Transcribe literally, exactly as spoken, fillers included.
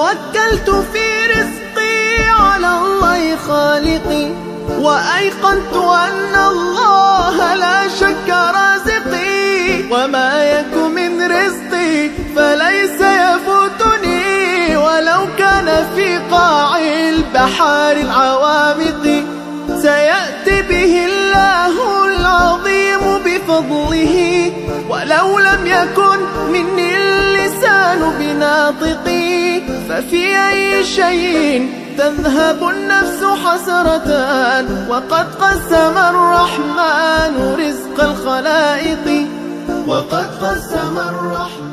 توكلت في رزقي على الله خالقي، وأيقنت أن الله لا شك رازقي، وما يك من رزقي فليس يفوتني، ولو كان في قاع البحار العوامق. سيأتي به الله العظيم بفضله، ولو لم يكن مني اللسان بناطقي. ففي أي شيء تذهب النفس حسرة، وقد قسم الرحمن رزق الخلائق، وقد قسم الرحمن